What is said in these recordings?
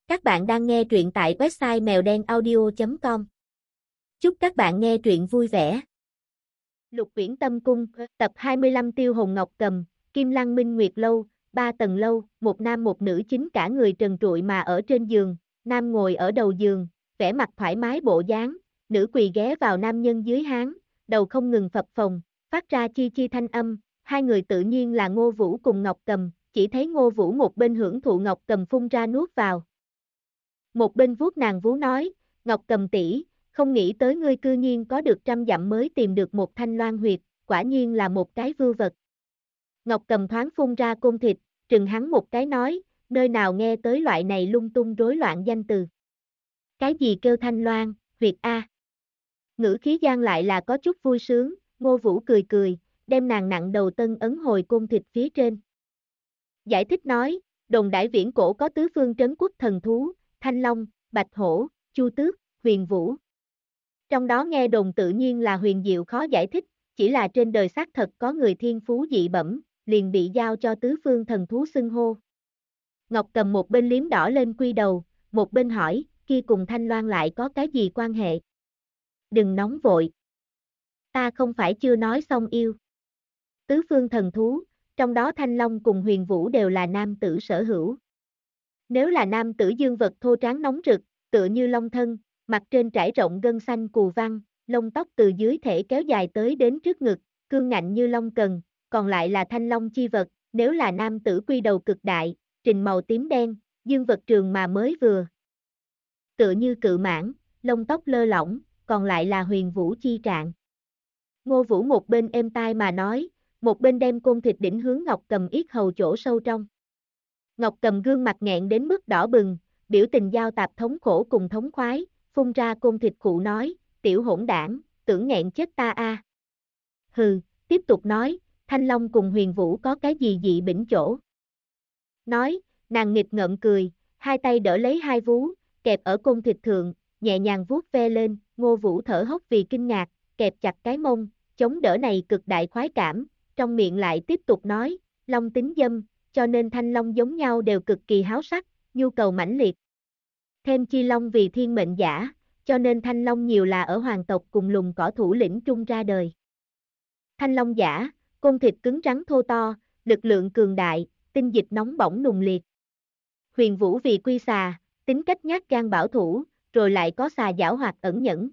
Các bạn đang nghe truyện tại website mèo đen audio.com. Chúc các bạn nghe truyện vui vẻ. Lục Uyển Tâm Cung, tập 25. Tiêu Hồn Ngọc Cầm, Kim Lăng Minh Nguyệt Lâu, 3 tầng lâu, một nam một nữ chính cả người trần trụi mà ở trên giường, nam ngồi ở đầu giường, vẻ mặt thoải mái bộ dáng, nữ quỳ ghé vào nam nhân dưới háng, đầu không ngừng phập phồng, phát ra chi chi thanh âm, hai người tự nhiên là Ngô Vũ cùng Ngọc Cầm, chỉ thấy Ngô Vũ một bên hưởng thụ Ngọc Cầm phun ra nuốt vào. Một bên vuốt nàng vú nói, Ngọc Cầm tỷ, không nghĩ tới ngươi cư nhiên có được 100 dặm mới tìm được một thanh loan huyệt, quả nhiên là một cái vưu vật. Ngọc Cầm thoáng phun ra côn thịt, trừng hắn một cái nói, nơi nào nghe tới loại này lung tung rối loạn danh từ. Cái gì kêu thanh loan, huyệt a? Ngữ khí gian lại là có chút vui sướng, Ngô Vũ cười cười, đem nàng nặng đầu tân ấn hồi côn thịt phía trên. Giải thích nói, đồn đãi viễn cổ có tứ phương trấn quốc thần thú, Thanh Long, Bạch Hổ, Chu Tước, Huyền Vũ. Trong đó nghe đồn tự nhiên là huyền diệu khó giải thích, chỉ là trên đời xác thật có người thiên phú dị bẩm, liền bị giao cho tứ phương thần thú xưng hô. Ngọc Cầm một bên liếm đỏ lên quy đầu, một bên hỏi, kia cùng Thanh Loan lại có cái gì quan hệ? Đừng nóng vội. Ta không phải chưa nói xong yêu. Tứ phương thần thú, trong đó Thanh Long cùng Huyền Vũ đều là nam tử sở hữu. Nếu là nam tử dương vật thô tráng nóng rực, tựa như long thân, mặt trên trải rộng gân xanh cù văng, lông tóc từ dưới thể kéo dài tới đến trước ngực, cương ngạnh như long cần, còn lại là thanh long chi vật, nếu là nam tử quy đầu cực đại, trình màu tím đen, dương vật trường mà mới vừa. Tựa như cự mãng, lông tóc lơ lỏng, còn lại là Huyền Vũ chi trạng. Ngô Vũ một bên êm tai mà nói, một bên đem côn thịt đỉnh hướng Ngọc Cầm yết hầu chỗ sâu trong. Ngọc Cầm gương mặt nghẹn đến mức đỏ bừng, biểu tình giao tạp thống khổ cùng thống khoái, phun ra côn thịt cụ nói, tiểu hỗn đảng, tưởng nghẹn chết ta a. Hừ, tiếp tục nói, Thanh Long cùng Huyền Vũ có cái gì dị bỉnh chỗ. Nói, nàng nghịch ngợm cười, hai tay đỡ lấy hai vú, kẹp ở côn thịt thượng, nhẹ nhàng vuốt ve lên, Ngô Vũ thở hốc vì kinh ngạc, kẹp chặt cái mông, chống đỡ này cực đại khoái cảm, trong miệng lại tiếp tục nói, Long tính dâm, cho nên Thanh Long giống nhau đều cực kỳ háo sắc, nhu cầu mãnh liệt. Thêm chi Long vì thiên mệnh giả, cho nên Thanh Long nhiều là ở hoàng tộc cùng lùng cỏ thủ lĩnh trung ra đời. Thanh Long giả, côn thịt cứng rắn thô to, lực lượng cường đại, tinh dịch nóng bỏng nùng liệt. Huyền Vũ vì quy xà, tính cách nhát gan bảo thủ, rồi lại có xà giảo hoạt ẩn nhẫn.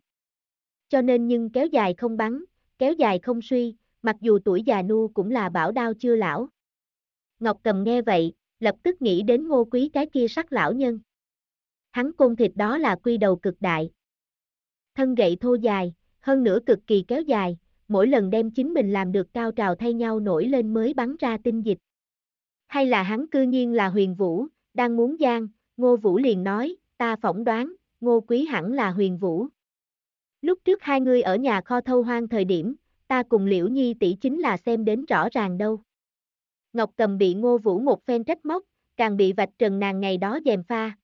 Cho nên nhưng kéo dài không bắn, kéo dài không suy, mặc dù tuổi già nua cũng là bảo đao chưa lão. Ngọc Cầm nghe vậy, lập tức nghĩ đến Ngô Quý cái kia sắc lão nhân. Hắn côn thịt đó là quy đầu cực đại. Thân gậy thô dài, hơn nữa cực kỳ kéo dài, mỗi lần đem chính mình làm được cao trào thay nhau nổi lên mới bắn ra tinh dịch. Hay là hắn cư nhiên là Huyền Vũ, đang muốn giang, Ngô Vũ liền nói, ta phỏng đoán, Ngô Quý hẳn là Huyền Vũ. Lúc trước hai người ở nhà kho thâu hoang thời điểm, ta cùng Liễu Nhi tỷ chính là xem đến rõ ràng đâu. Ngọc Cầm bị Ngô Vũ một phen trách móc, càng bị vạch trần nàng ngày đó gièm pha.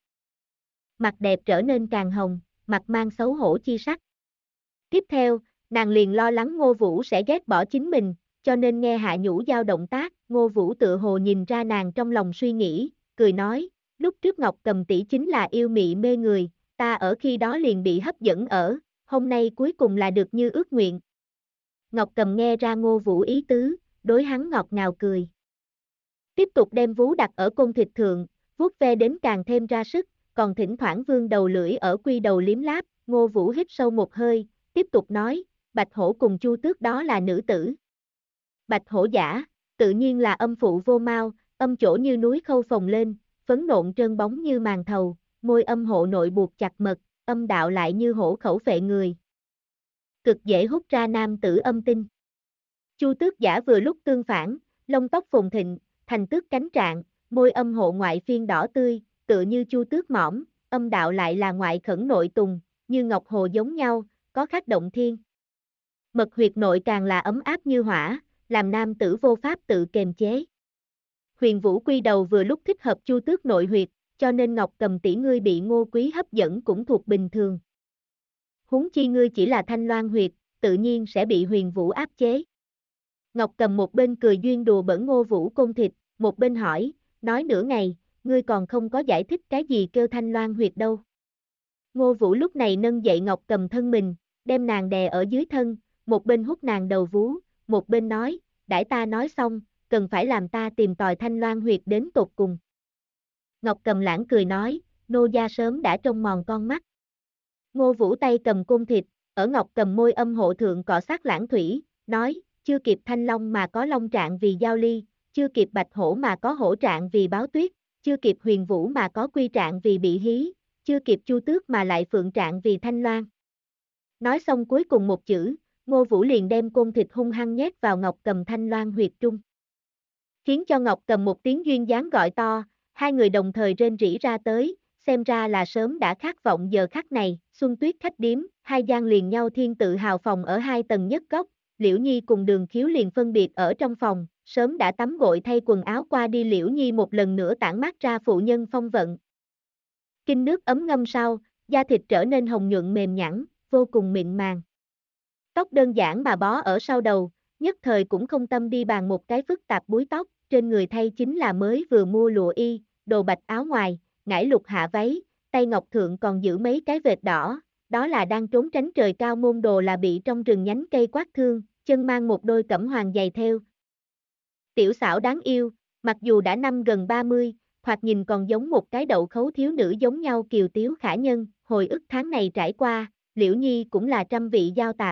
Mặt đẹp trở nên càng hồng, mặt mang xấu hổ chi sắc. Tiếp theo, nàng liền lo lắng Ngô Vũ sẽ ghét bỏ chính mình, cho nên nghe hạ nhũ giao động tác, Ngô Vũ tựa hồ nhìn ra nàng trong lòng suy nghĩ, cười nói, lúc trước Ngọc Cầm tỷ chính là yêu mị mê người, ta ở khi đó liền bị hấp dẫn ở, hôm nay cuối cùng là được như ước nguyện. Ngọc Cầm nghe ra Ngô Vũ ý tứ, đối hắn ngọt ngào cười. Tiếp tục đem vú đặt ở côn thịt thượng, vuốt ve đến càng thêm ra sức, còn thỉnh thoảng vươn đầu lưỡi ở quy đầu liếm láp, Ngô Vũ hít sâu một hơi, tiếp tục nói, Bạch Hổ cùng Chu Tước đó là nữ tử. Bạch Hổ giả, tự nhiên là âm phụ vô mau, âm chỗ như núi khâu phồng lên, phấn nộn trơn bóng như màn thầu, môi âm hộ nội buộc chặt mật, âm đạo lại như hổ khẩu phệ người. Cực dễ hút ra nam tử âm tinh. Chu Tước giả vừa lúc tương phản, lông tóc phồn thịnh, thành tước cánh trạng, môi âm hộ ngoại phiên đỏ tươi, tựa như chu tước mỏm, âm đạo lại là ngoại khẩn nội tùng, như ngọc hồ giống nhau, có khắc động thiên. Mật huyệt nội càng là ấm áp như hỏa, làm nam tử vô pháp tự kềm chế. Huyền Vũ quy đầu vừa lúc thích hợp chu tước nội huyệt, cho nên Ngọc Cầm tỷ ngươi bị Ngô Quý hấp dẫn cũng thuộc bình thường. Huống chi ngươi chỉ là thanh loan huyệt, tự nhiên sẽ bị Huyền Vũ áp chế. Ngọc Cầm một bên cười duyên đùa bỡn Ngô Vũ côn thịt, một bên hỏi, nói nửa ngày, ngươi còn không có giải thích cái gì kêu Thanh Loan huyệt đâu. Ngô Vũ lúc này nâng dậy Ngọc Cầm thân mình, đem nàng đè ở dưới thân, một bên hút nàng đầu vú, một bên nói, đãi ta nói xong, cần phải làm ta tìm tòi Thanh Loan huyệt đến tột cùng. Ngọc Cầm lãng cười nói, nô gia sớm đã trông mòn con mắt. Ngô Vũ tay cầm côn thịt, ở Ngọc Cầm môi âm hộ thượng cọ sát lãng thủy, nói, chưa kịp thanh long mà có long trạng vì giao ly, chưa kịp bạch hổ mà có hổ trạng vì báo tuyết, chưa kịp huyền vũ mà có quy trạng vì bị hí, chưa kịp chu tước mà lại phượng trạng vì thanh loan. Nói xong cuối cùng một chữ, Ngô Vũ liền đem côn thịt hung hăng nhét vào Ngọc Cầm thanh loan huyệt trung. Khiến cho Ngọc Cầm một tiếng duyên dáng gọi to, hai người đồng thời rên rỉ ra tới, xem ra là sớm đã khát vọng giờ khắc này, Xuân Tuyết khách điếm, hai gian liền nhau thiên tự hào phòng ở hai tầng nhất góc, Liễu Nhi cùng Đường Khiếu liền phân biệt ở trong phòng, sớm đã tắm gội thay quần áo qua đi Liễu Nhi một lần nữa tản mát ra phụ nhân phong vận. Kinh nước ấm ngâm sau, da thịt trở nên hồng nhuận mềm nhẵn, vô cùng mịn màng. Tóc đơn giản mà bó ở sau đầu, nhất thời cũng không tâm đi bàn một cái phức tạp búi tóc, trên người thay chính là mới vừa mua lụa y, đồ bạch áo ngoài, ngải lục hạ váy, tay ngọc thượng còn giữ mấy cái vệt đỏ, đó là đang trốn tránh trời cao môn đồ là bị trong rừng nhánh cây quát thương, chân mang một đôi cẩm hoàng giày theo. Tiểu xảo đáng yêu, mặc dù đã năm gần 30, thoạt nhìn còn giống một cái đậu khấu thiếu nữ giống nhau kiều tiếu khả nhân, hồi ức tháng này trải qua, Liễu Nhi cũng là trăm vị giao tạp.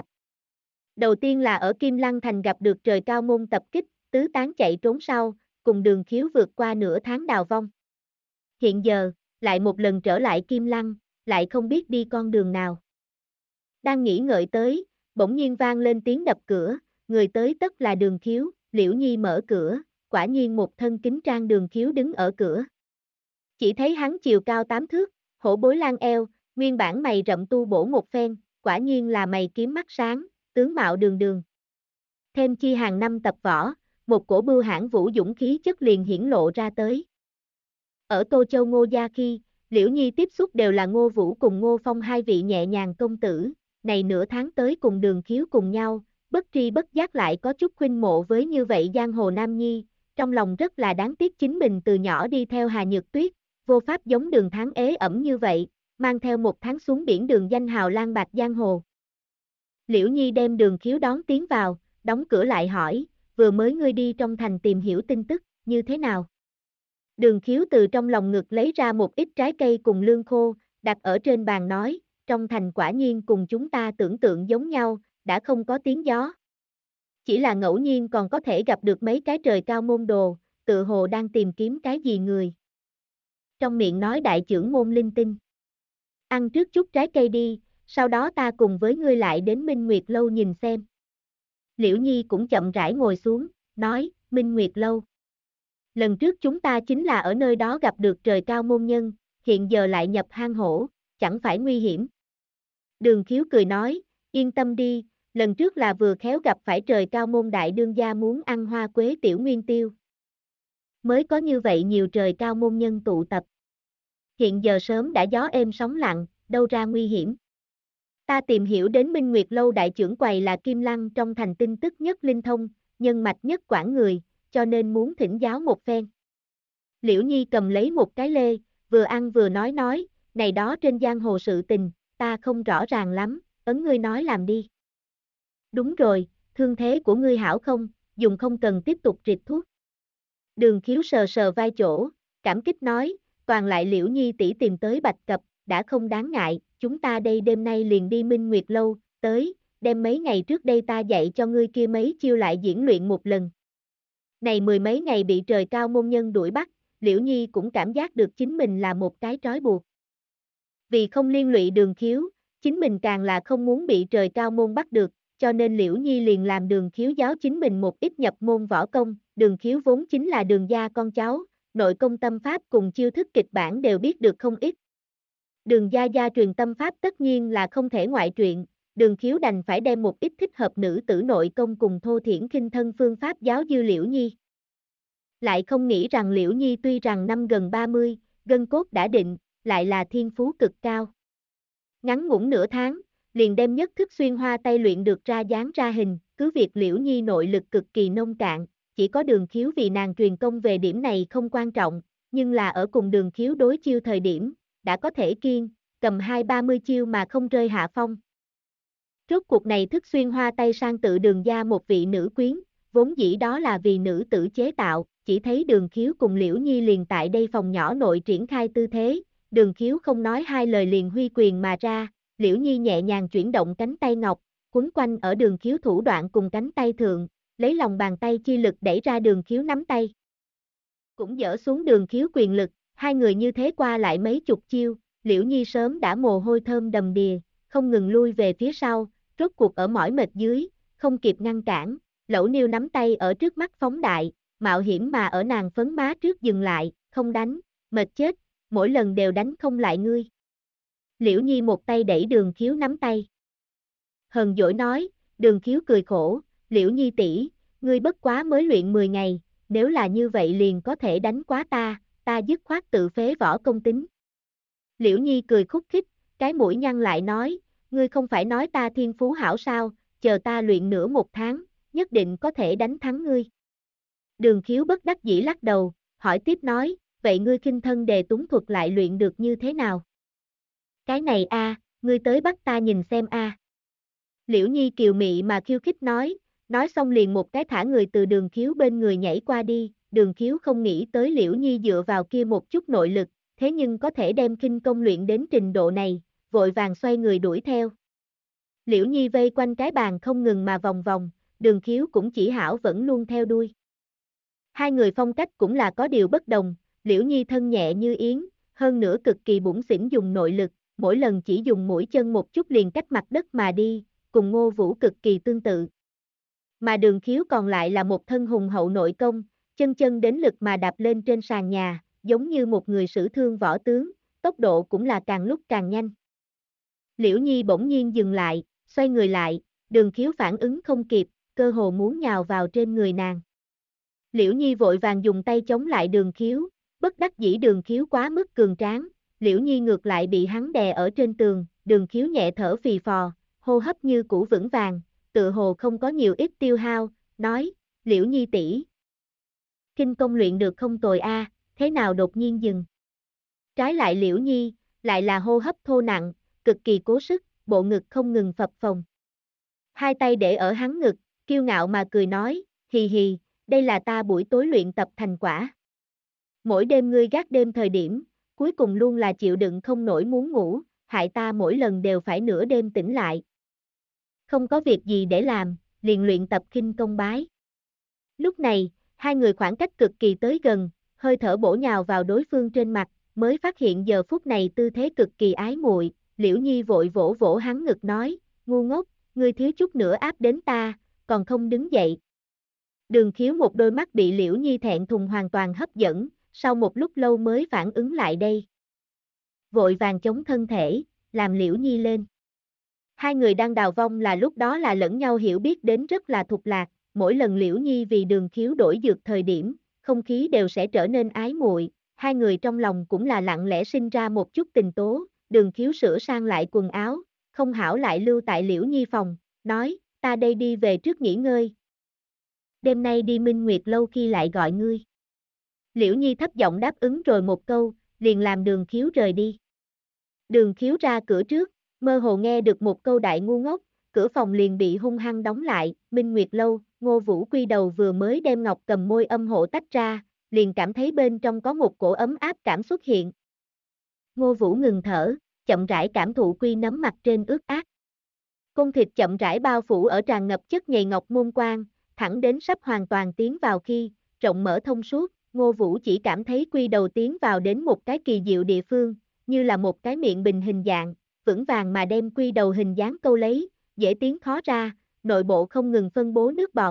Đầu tiên là ở Kim Lăng Thành gặp được trời cao môn tập kích, tứ tán chạy trốn sau, cùng Đường Khiếu vượt qua nửa tháng đào vong. Hiện giờ, lại một lần trở lại Kim Lăng, lại không biết đi con đường nào. Đang nghĩ ngợi tới, bỗng nhiên vang lên tiếng đập cửa, người tới tất là Đường Khiếu, Liễu Nhi mở cửa, quả nhiên một thân kính trang Đường Khiếu đứng ở cửa. Chỉ thấy hắn chiều cao 8 thước, hổ bối lan eo, nguyên bản mày rậm tu bổ một phen, quả nhiên là mày kiếm mắt sáng, tướng mạo đường đường. Thêm chi hàng năm tập võ, một cổ bưu hãn vũ dũng khí chất liền hiển lộ ra tới. Ở Tô Châu Ngô gia khi, Liễu Nhi tiếp xúc đều là Ngô Vũ cùng Ngô Phong hai vị nhẹ nhàng công tử, này nửa tháng tới cùng Đường Khiếu cùng nhau, bất tri bất giác lại có chút khuynh mộ với như vậy giang hồ nam nhi, trong lòng rất là đáng tiếc chính mình từ nhỏ đi theo Hà Nhược Tuyết, vô pháp giống Đường Thắng ế ẩm như vậy, mang theo một tháng xuống biển đường danh hào lan bạc giang hồ. Liễu Nhi đem Đường Khiếu đón tiến vào, đóng cửa lại hỏi, vừa mới ngươi đi trong thành tìm hiểu tin tức, như thế nào? Đường Khiếu từ trong lòng ngực lấy ra một ít trái cây cùng lương khô, đặt ở trên bàn nói, trong thành quả nhiên cùng chúng ta tưởng tượng giống nhau, đã không có tiếng gió. Chỉ là ngẫu nhiên còn có thể gặp được mấy cái trời cao môn đồ, tự hồ đang tìm kiếm cái gì người. Trong miệng nói đại trưởng môn linh tinh. Ăn trước chút trái cây đi, sau đó ta cùng với ngươi lại đến Minh Nguyệt Lâu nhìn xem. Liễu Nhi cũng chậm rãi ngồi xuống, nói, Minh Nguyệt Lâu. Lần trước chúng ta chính là ở nơi đó gặp được trời cao môn nhân, hiện giờ lại nhập hang hổ, chẳng phải nguy hiểm. Đường Khiếu cười nói, yên tâm đi, lần trước là vừa khéo gặp phải trời cao môn đại đương gia muốn ăn hoa quế tiểu nguyên tiêu. Mới có như vậy nhiều trời cao môn nhân tụ tập. Hiện giờ sớm đã gió êm sóng lặng, đâu ra nguy hiểm. Ta tìm hiểu đến Minh Nguyệt Lâu đại trưởng quầy là Kim Lăng trong thành tin tức nhất linh thông, nhân mạch nhất quản người, cho nên muốn thỉnh giáo một phen. Liễu Nhi cầm lấy một cái lê, vừa ăn vừa nói, này đó trên giang hồ sự tình, ta không rõ ràng lắm, ấn ngươi nói làm đi. Đúng rồi, thương thế của ngươi hảo không, dùng không cần tiếp tục rịt thuốc. Đường Khiếu sờ sờ vai chỗ, cảm kích nói, toàn lại Liễu Nhi tỷ tìm tới Bạch Cập, đã không đáng ngại, chúng ta đây đêm nay liền đi Minh Nguyệt Lâu, tới, đem mấy ngày trước đây ta dạy cho ngươi kia mấy chiêu lại diễn luyện một lần. Này mười mấy ngày bị trời cao môn nhân đuổi bắt, Liễu Nhi cũng cảm giác được chính mình là một cái trói buộc. Vì không liên lụy Đường Khiếu, chính mình càng là không muốn bị trời cao môn bắt được, cho nên Liễu Nhi liền làm Đường Khiếu giáo chính mình một ít nhập môn võ công, Đường Khiếu vốn chính là Đường gia con cháu, nội công tâm pháp cùng chiêu thức kịch bản đều biết được không ít. Đường gia truyền tâm pháp tất nhiên là không thể ngoại truyện, Đường Khiếu đành phải đem một ít thích hợp nữ tử nội công cùng thô thiển khinh thân phương pháp giáo dư Liễu Nhi. Lại không nghĩ rằng Liễu Nhi tuy rằng năm gần 30, gân cốt đã định, lại là thiên phú cực cao. Ngắn ngủn nửa tháng, liền đem nhất thức xuyên hoa tay luyện được ra dáng ra hình, cứ việc Liễu Nhi nội lực cực kỳ nông cạn, chỉ có Đường Khiếu vì nàng truyền công về điểm này không quan trọng, nhưng là ở cùng Đường Khiếu đối chiêu thời điểm, đã có thể kiên, cầm 20-30 chiêu mà không rơi hạ phong. Rốt cuộc này thức xuyên hoa tay sang tự Đường gia một vị nữ quyến, vốn dĩ đó là vì nữ tử chế tạo, chỉ thấy Đường Khiếu cùng Liễu Nhi liền tại đây phòng nhỏ nội triển khai tư thế, Đường Khiếu không nói hai lời liền huy quyền mà ra, Liễu Nhi nhẹ nhàng chuyển động cánh tay ngọc, quấn quanh ở Đường Khiếu thủ đoạn cùng cánh tay thượng, lấy lòng bàn tay chi lực đẩy ra Đường Khiếu nắm tay. Cũng dỡ xuống Đường Khiếu quyền lực, hai người như thế qua lại mấy chục chiêu, Liễu Nhi sớm đã mồ hôi thơm đầm đìa, không ngừng lui về phía sau, rốt cuộc ở mỏi mệt dưới, không kịp ngăn cản, Lẩu Niêu nắm tay ở trước mắt phóng đại, mạo hiểm mà ở nàng phấn má trước dừng lại, không đánh, mệt chết, mỗi lần đều đánh không lại ngươi. Liễu Nhi một tay đẩy Đường Khiếu nắm tay. Hờn dỗi nói, Đường Khiếu cười khổ, Liễu Nhi tỷ, ngươi bất quá mới luyện 10 ngày, nếu là như vậy liền có thể đánh quá ta dứt khoát tự phế võ công tính. Liễu Nhi cười khúc khích, cái mũi nhăn lại nói, ngươi không phải nói ta thiên phú hảo sao, chờ ta luyện nửa một tháng, nhất định có thể đánh thắng ngươi. Đường Khiếu bất đắc dĩ lắc đầu, hỏi tiếp nói, vậy ngươi khinh thân đề túng thuật lại luyện được như thế nào? Cái này ngươi tới bắt ta nhìn xem Liễu Nhi kiều mị mà khiêu khích nói xong liền một cái thả người từ Đường Khiếu bên người nhảy qua đi, Đường Khiếu không nghĩ tới Liễu Nhi dựa vào kia một chút nội lực, thế nhưng có thể đem khinh công luyện đến trình độ này, vội vàng xoay người đuổi theo. Liễu Nhi vây quanh cái bàn không ngừng mà vòng vòng, Đường Khiếu cũng chỉ hảo vẫn luôn theo đuôi. Hai người phong cách cũng là có điều bất đồng, Liễu Nhi thân nhẹ như yến, hơn nữa cực kỳ bủn xỉn dùng nội lực, mỗi lần chỉ dùng mũi chân một chút liền cách mặt đất mà đi, cùng Ngô Vũ cực kỳ tương tự. Mà Đường Khiếu còn lại là một thân hùng hậu nội công, chân chân đến lực mà đạp lên trên sàn nhà, giống như một người sử thương võ tướng, tốc độ cũng là càng lúc càng nhanh. Liễu Nhi bỗng nhiên dừng lại, xoay người lại, Đường Khiếu phản ứng không kịp, cơ hồ muốn nhào vào trên người nàng. Liễu Nhi vội vàng dùng tay chống lại Đường Khiếu, bất đắc dĩ Đường Khiếu quá mức cường tráng, Liễu Nhi ngược lại bị hắn đè ở trên tường, Đường Khiếu nhẹ thở phì phò, hô hấp như cũ vững vàng, tự hồ không có nhiều ít tiêu hao, nói, Liễu Nhi tỷ, kinh công luyện được không tồi thế nào đột nhiên dừng. Trái lại Liễu Nhi, lại là hô hấp thô nặng, cực kỳ cố sức, bộ ngực không ngừng phập phồng. Hai tay để ở hắn ngực, kiêu ngạo mà cười nói, hì hì, đây là ta buổi tối luyện tập thành quả. Mỗi đêm ngươi gác đêm thời điểm, cuối cùng luôn là chịu đựng không nổi muốn ngủ, hại ta mỗi lần đều phải nửa đêm tỉnh lại. Không có việc gì để làm, liền luyện tập khinh công bái. Lúc này, hai người khoảng cách cực kỳ tới gần, hơi thở bổ nhào vào đối phương trên mặt, mới phát hiện giờ phút này tư thế cực kỳ ái muội. Liễu Nhi vội vỗ vỗ hắn ngực nói, ngu ngốc, ngươi thiếu chút nữa áp đến ta, còn không đứng dậy. Đường Khiếu một đôi mắt bị Liễu Nhi thẹn thùng hoàn toàn hấp dẫn, sau một lúc lâu mới phản ứng lại đây. Vội vàng chống thân thể, làm Liễu Nhi lên. Hai người đang đào vong là lúc đó là lẫn nhau hiểu biết đến rất là thục lạc, mỗi lần Liễu Nhi vì Đường Khiếu đổi dược thời điểm, không khí đều sẽ trở nên ái muội, hai người trong lòng cũng là lặng lẽ sinh ra một chút tình tố, Đường Khiếu sửa sang lại quần áo, không hảo lại lưu tại Liễu Nhi phòng, nói, ta đây đi về trước nghỉ ngơi. Đêm nay đi Minh Nguyệt lâu khi lại gọi ngươi. Liễu Nhi thấp giọng đáp ứng rồi một câu, liền làm Đường Khiếu rời đi. Đường Khiếu ra cửa trước, mơ hồ nghe được một câu đại ngu ngốc, cửa phòng liền bị hung hăng đóng lại, Minh Nguyệt lâu, Ngô Vũ quy đầu vừa mới đem ngọc cầm môi âm hộ tách ra, liền cảm thấy bên trong có một cổ ấm áp cảm xuất hiện. Ngô Vũ ngừng thở, chậm rãi cảm thụ quy nấm mặt trên ướt át. Cung thịt chậm rãi bao phủ ở tràn ngập chất nhầy ngọc môn quan, thẳng đến sắp hoàn toàn tiến vào khi, rộng mở thông suốt, Ngô Vũ chỉ cảm thấy quy đầu tiến vào đến một cái kỳ diệu địa phương, như là một cái miệng bình hình dạng, vững vàng mà đem quy đầu hình dáng câu lấy, dễ tiến khó ra, nội bộ không ngừng phân bố nước bọt.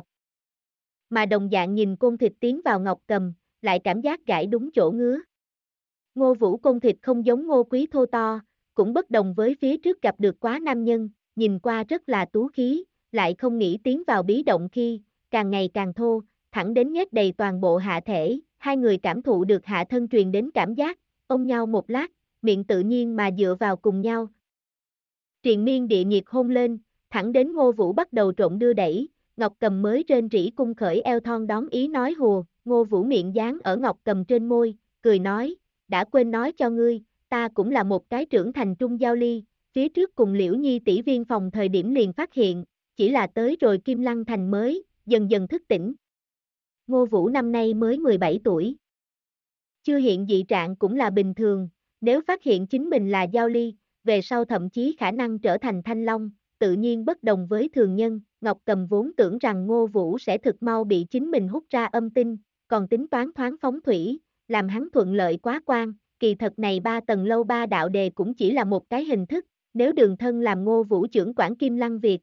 Mà đồng dạng nhìn côn thịt tiến vào ngọc cầm, lại cảm giác gãi đúng chỗ ngứa. Ngô Vũ côn thịt không giống Ngô Quý thô to, cũng bất đồng với phía trước gặp được quá nam nhân, nhìn qua rất là tú khí, lại không nghĩ tiến vào bí động khi, càng ngày càng thô, thẳng đến nhét đầy toàn bộ hạ thể, hai người cảm thụ được hạ thân truyền đến cảm giác, ôm nhau một lát, miệng tự nhiên mà dựa vào cùng nhau. Triền miên địa nhiệt hôn lên, thẳng đến Ngô Vũ bắt đầu trộn đưa đẩy, Ngọc Cầm mới rên rỉ cung khởi eo thon đón ý nói hùa, Ngô Vũ miệng dán ở Ngọc Cầm trên môi, cười nói, đã quên nói cho ngươi, ta cũng là một cái trưởng thành trung giao ly, phía trước cùng Liễu Nhi tỷ viên phòng thời điểm liền phát hiện, chỉ là tới rồi Kim Lăng Thành mới, dần dần thức tỉnh. Ngô Vũ năm nay mới 17 tuổi. Chưa hiện dị trạng cũng là bình thường, nếu phát hiện chính mình là giao ly, về sau thậm chí khả năng trở thành thanh long, tự nhiên bất đồng với thường nhân. Ngọc Cầm vốn tưởng rằng Ngô Vũ sẽ thực mau bị chính mình hút ra âm tinh, còn tính toán thoáng phóng thủy, làm hắn thuận lợi quá quan, kỳ thật này 3 tầng lâu 3 đạo đề cũng chỉ là một cái hình thức, nếu Đường Thân làm Ngô Vũ trưởng quản Kim Lăng Việt.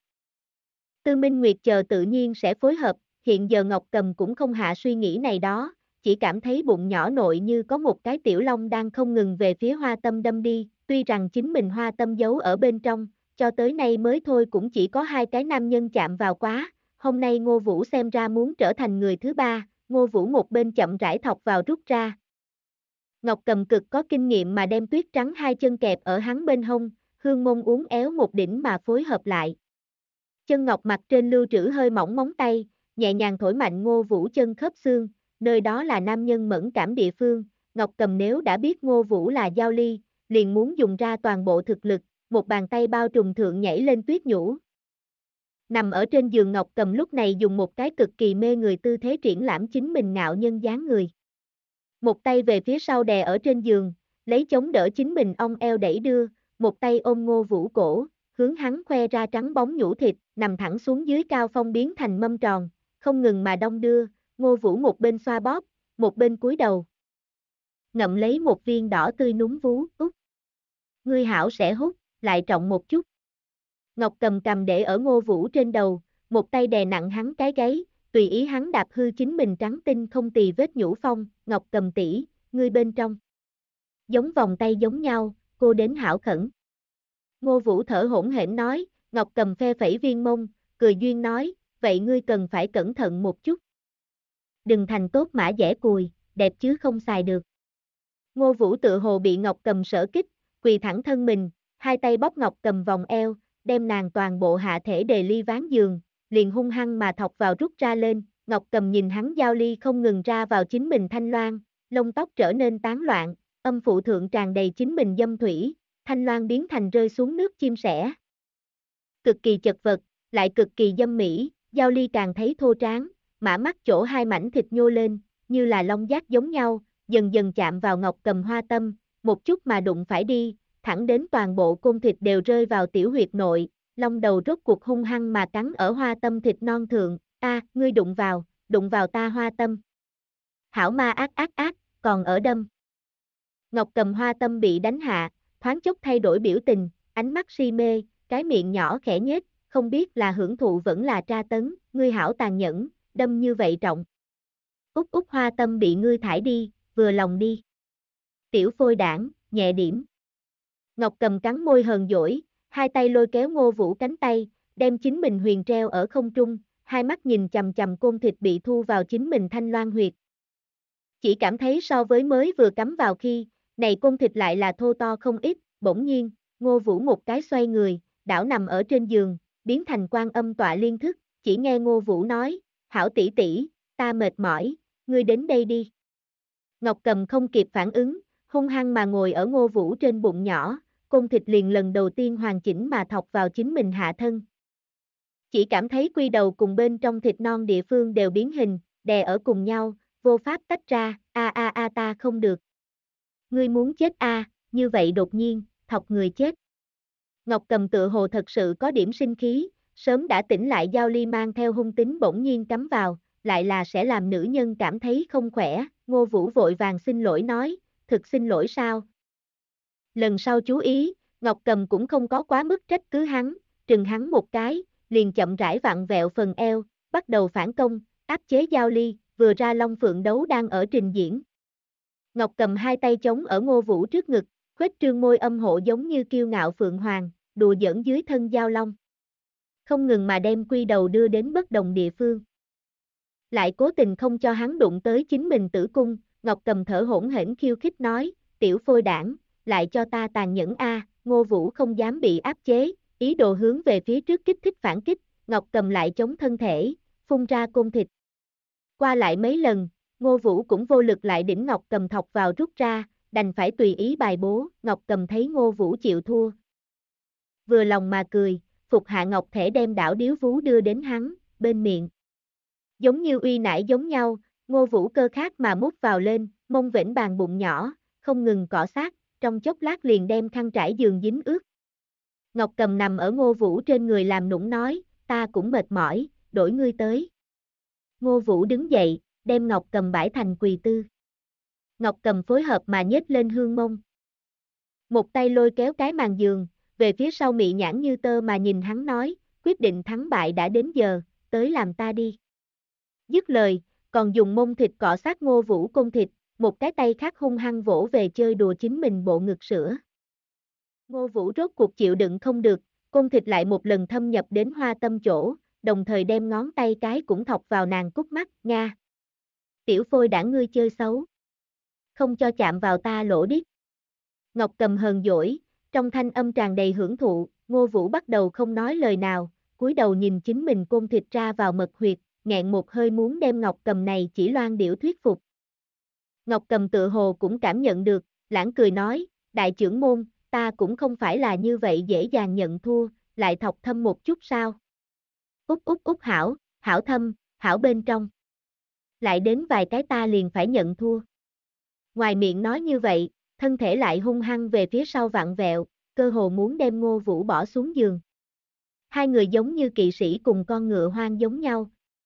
Tư Minh Nguyệt chờ tự nhiên sẽ phối hợp, hiện giờ Ngọc Cầm cũng không hạ suy nghĩ này đó, chỉ cảm thấy bụng nhỏ nội như có một cái tiểu long đang không ngừng về phía Hoa Tâm đâm đi, tuy rằng chính mình Hoa Tâm giấu ở bên trong, cho tới nay mới thôi cũng chỉ có 2 cái nam nhân chạm vào quá, hôm nay Ngô Vũ xem ra muốn trở thành người thứ 3, Ngô Vũ một bên chậm rãi thọc vào rút ra. Ngọc Cầm cực có kinh nghiệm mà đem tuyết trắng 2 chân kẹp ở hắn bên hông, hương mông uốn éo một đỉnh mà phối hợp lại. Chân ngọc mặt trên lưu trữ hơi mỏng móng tay, nhẹ nhàng thổi mạnh Ngô Vũ chân khớp xương, nơi đó là nam nhân mẫn cảm địa phương, Ngọc Cầm nếu đã biết Ngô Vũ là giao ly, liền muốn dùng ra toàn bộ thực lực, một bàn tay bao trùm thượng nhảy lên tuyết nhũ. Nằm ở trên giường Ngọc Cầm lúc này dùng một cái cực kỳ mê người tư thế triển lãm chính mình ngạo nhân dáng người. Một tay về phía sau đè ở trên giường, lấy chống đỡ chính mình ong eo đẩy đưa, một tay ôm Ngô Vũ cổ, hướng hắn khoe ra trắng bóng nhũ thịt, nằm thẳng xuống dưới cao phong biến thành mâm tròn, không ngừng mà đong đưa, Ngô Vũ một bên xoa bóp, một bên cúi đầu. Ngậm lấy một viên đỏ tươi núm vú, út. Ngươi hảo sẽ hút, lại trọng một chút. Ngọc Cầm cầm để ở Ngô Vũ trên đầu, một tay đè nặng hắn cái gáy, tùy ý hắn đạp hư chính mình trắng tinh không tì vết nhũ phong, Ngọc Cầm tỷ, ngươi bên trong. Giống vòng tay giống nhau, cô đến hảo khẩn. Ngô Vũ thở hổn hển nói, Ngọc Cầm phe phẩy viên mông, cười duyên nói, vậy ngươi cần phải cẩn thận một chút. Đừng thành tốt mã dẻ cùi, đẹp chứ không xài được. Ngô Vũ tự hồ bị Ngọc Cầm sở kích, quỳ thẳng thân mình, 2 tay bóp Ngọc Cầm vòng eo, đem nàng toàn bộ hạ thể đề ly ván giường, liền hung hăng mà thọc vào rút ra lên, Ngọc Cầm nhìn hắn giao ly không ngừng ra vào chính mình thanh loan, lông tóc trở nên tán loạn, âm phụ thượng tràn đầy chính mình dâm thủy, thanh loan biến thành rơi xuống nước chim sẻ. Cực kỳ chật vật, lại cực kỳ dâm mỹ, giao ly càng thấy thô tráng, mã mắt chỗ 2 mảnh thịt nhô lên, như là long giác giống nhau, dần dần chạm vào Ngọc Cầm Hoa Tâm, một chút mà đụng phải đi, thẳng đến toàn bộ côn thịt đều rơi vào tiểu huyệt nội, long đầu rốt cuộc hung hăng mà cắn ở Hoa Tâm thịt non thượng, ngươi đụng vào ta Hoa Tâm. Hảo ma ác, còn ở đâm. Ngọc Cầm Hoa Tâm bị đánh hạ, thoáng chốc thay đổi biểu tình, ánh mắt si mê, cái miệng nhỏ khẽ nhếch, không biết là hưởng thụ vẫn là tra tấn, ngươi hảo tàn nhẫn, đâm như vậy trọng. Út Hoa Tâm bị ngươi thải đi, vừa lòng đi. Tiểu phôi đảng, nhẹ điểm. Ngọc Cầm cắn môi hờn dỗi, 2 tay lôi kéo Ngô Vũ cánh tay, đem chính mình huyền treo ở không trung, 2 mắt nhìn chằm chằm côn thịt bị thu vào chính mình thanh loan huyệt. Chỉ cảm thấy so với mới vừa cắm vào khi, này côn thịt lại là thô to không ít, bỗng nhiên, Ngô Vũ một cái xoay người, đảo nằm ở trên giường, biến thành Quan Âm tọa liên thức, chỉ nghe Ngô Vũ nói, hảo tỷ tỷ, ta mệt mỏi, ngươi đến đây đi. Ngọc Cầm không kịp phản ứng, hung hăng mà ngồi ở Ngô Vũ trên bụng nhỏ, côn thịt liền lần đầu tiên hoàn chỉnh mà thọc vào chính mình hạ thân. Chỉ cảm thấy quy đầu cùng bên trong thịt non địa phương đều biến hình, đè ở cùng nhau, vô pháp tách ra, ta không được. Ngươi muốn chết như vậy đột nhiên, thọc người chết. Ngọc Cầm tựa hồ thật sự có điểm sinh khí, sớm đã tỉnh lại giao ly mang theo hung tính bỗng nhiên cắm vào, lại là sẽ làm nữ nhân cảm thấy không khỏe, Ngô Vũ vội vàng xin lỗi nói, thực xin lỗi sao? Lần sau chú ý, Ngọc Cầm cũng không có quá mức trách cứ hắn, trừng hắn một cái, liền chậm rãi vặn vẹo phần eo, bắt đầu phản công, áp chế giao ly, vừa ra Long Phượng đấu đang ở trình diễn. Ngọc Cầm 2 tay chống ở Ngô Vũ trước ngực, khuếch trương môi âm hộ giống như kiêu ngạo phượng hoàng, đùa giỡn dưới thân giao long. Không ngừng mà đem quy đầu đưa đến bất đồng địa phương. Lại cố tình không cho hắn đụng tới chính mình tử cung, Ngọc Cầm thở hổn hển khiêu khích nói, tiểu phôi đảng, lại cho ta tàn nhẫn Ngô Vũ không dám bị áp chế, ý đồ hướng về phía trước kích thích phản kích, Ngọc Cầm lại chống thân thể, phun ra côn thịt. Qua lại mấy lần, Ngô Vũ cũng vô lực lại đỉnh Ngọc Cầm thọc vào rút ra, đành phải tùy ý bài bố. Ngọc Cầm thấy Ngô Vũ chịu thua, vừa lòng mà cười, phục hạ ngọc thể đem đảo điếu vú đưa đến hắn, bên miệng. Giống như uy nải giống nhau, Ngô Vũ cơ khát mà mút vào lên, mông vểnh bàn bụng nhỏ, không ngừng cọ sát, trong chốc lát liền đem khăn trải giường dính ướt. Ngọc Cầm nằm ở Ngô Vũ trên người làm nũng nói, ta cũng mệt mỏi, đổi ngươi tới. Ngô Vũ đứng dậy, đem Ngọc Cầm bãi thành quỳ tư. Ngọc Cầm phối hợp mà nhếch lên hương mông. Một tay lôi kéo cái màn giường, về phía sau mị nhãn như tơ mà nhìn hắn nói, quyết định thắng bại đã đến giờ, tới làm ta đi. Dứt lời, còn dùng mông thịt cọ sát Ngô Vũ côn thịt, một cái tay khác hung hăng vỗ về chơi đùa chính mình bộ ngực sữa. Ngô Vũ rốt cuộc chịu đựng không được, côn thịt lại một lần thâm nhập đến hoa tâm chỗ, đồng thời đem ngón tay cái cũng thọc vào nàng cúc mắt, nga. Tiểu phôi đã ngươi chơi xấu. Không cho chạm vào ta lỗ điếc. Ngọc Cầm hờn dỗi, trong thanh âm tràn đầy hưởng thụ, Ngô Vũ bắt đầu không nói lời nào, cúi đầu nhìn chính mình côn thịt ra vào mật huyệt, nghẹn một hơi muốn đem Ngọc Cầm này chỉ loan điểu thuyết phục. Ngọc Cầm tự hồ cũng cảm nhận được, lãng cười nói, đại trưởng môn, ta cũng không phải là như vậy dễ dàng nhận thua, lại thọc thâm một chút sao. Út hảo, hảo thâm, hảo bên trong. Lại đến vài cái ta liền phải nhận thua. Ngoài miệng nói như vậy, thân thể lại hung hăng về phía sau vặn vẹo, cơ hồ muốn đem Ngô Vũ bỏ xuống giường. Hai người giống như kỵ sĩ cùng con ngựa hoang giống nhau.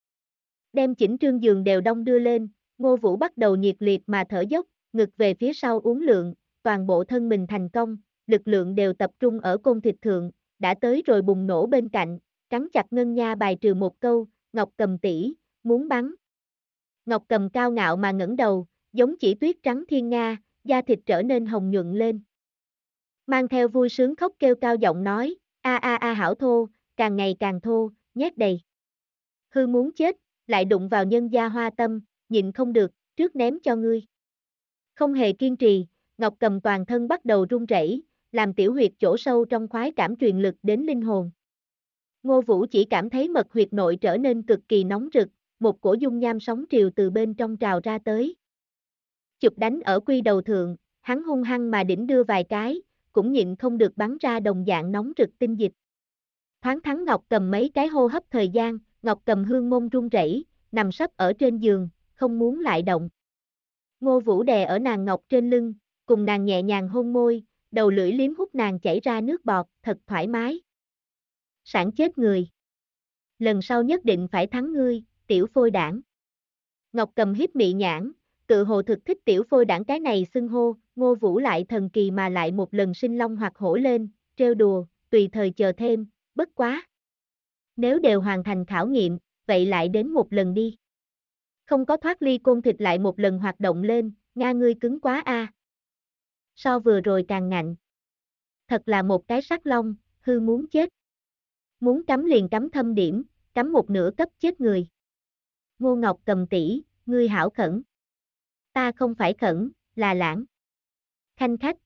Đem chỉnh trương giường đều đong đưa lên, Ngô Vũ bắt đầu nhiệt liệt mà thở dốc, ngực về phía sau uốn lượn, toàn bộ thân mình thành công, lực lượng đều tập trung ở côn thịt thượng, đã tới rồi bùng nổ bên cạnh, cắn chặt ngân nha bài trừ một câu, Ngọc Cầm tỷ, muốn bắn. Ngọc Cầm cao ngạo mà ngẩng đầu, giống chỉ tuyết trắng thiên nga, da thịt trở nên hồng nhuận lên. Mang theo vui sướng khóc kêu cao giọng nói, a hảo thô, càng ngày càng thô, nhét đầy. Hư muốn chết, lại đụng vào nhân gia hoa tâm, nhịn không được, trước ném cho ngươi. Không hề kiên trì, Ngọc Cầm toàn thân bắt đầu run rẩy, làm tiểu huyệt chỗ sâu trong khoái cảm truyền lực đến linh hồn. Ngô Vũ chỉ cảm thấy mật huyệt nội trở nên cực kỳ nóng rực, một cổ dung nham sóng triều từ bên trong trào ra tới. Chụp đánh ở quy đầu thượng, hắn hung hăng mà đỉnh đưa vài cái, cũng nhịn không được bắn ra đồng dạng nóng rực tinh dịch. Thoáng thắng Ngọc Cầm mấy cái hô hấp thời gian, Ngọc Cầm hương môn run rẩy, nằm sấp ở trên giường, không muốn lại động. Ngô Vũ đè ở nàng ngọc trên lưng, cùng nàng nhẹ nhàng hôn môi, đầu lưỡi liếm hút nàng chảy ra nước bọt, thật thoải mái. Sảng chết người. Lần sau nhất định phải thắng ngươi, tiểu phôi đảng. Ngọc Cầm hiếp mị nhãn, tự hồ thực thích tiểu phôi đảng cái này xưng hô, Ngô Vũ lại thần kỳ mà lại một lần sinh long hoặc hổ lên, trêu đùa, tùy thời chờ thêm, bất quá. Nếu đều hoàn thành khảo nghiệm, vậy lại đến một lần đi. Không có thoát ly côn thịt lại một lần hoạt động lên, nga ngươi cứng quá a. So vừa rồi càng ngạnh. Thật là một cái sắc long, hư muốn chết. Muốn cắm liền cắm thâm điểm, cắm một nửa cấp chết người. Ngô Ngọc Cầm tỷ, ngươi hảo khẩn. Ta không phải khẩn, là lãng. Khanh khách,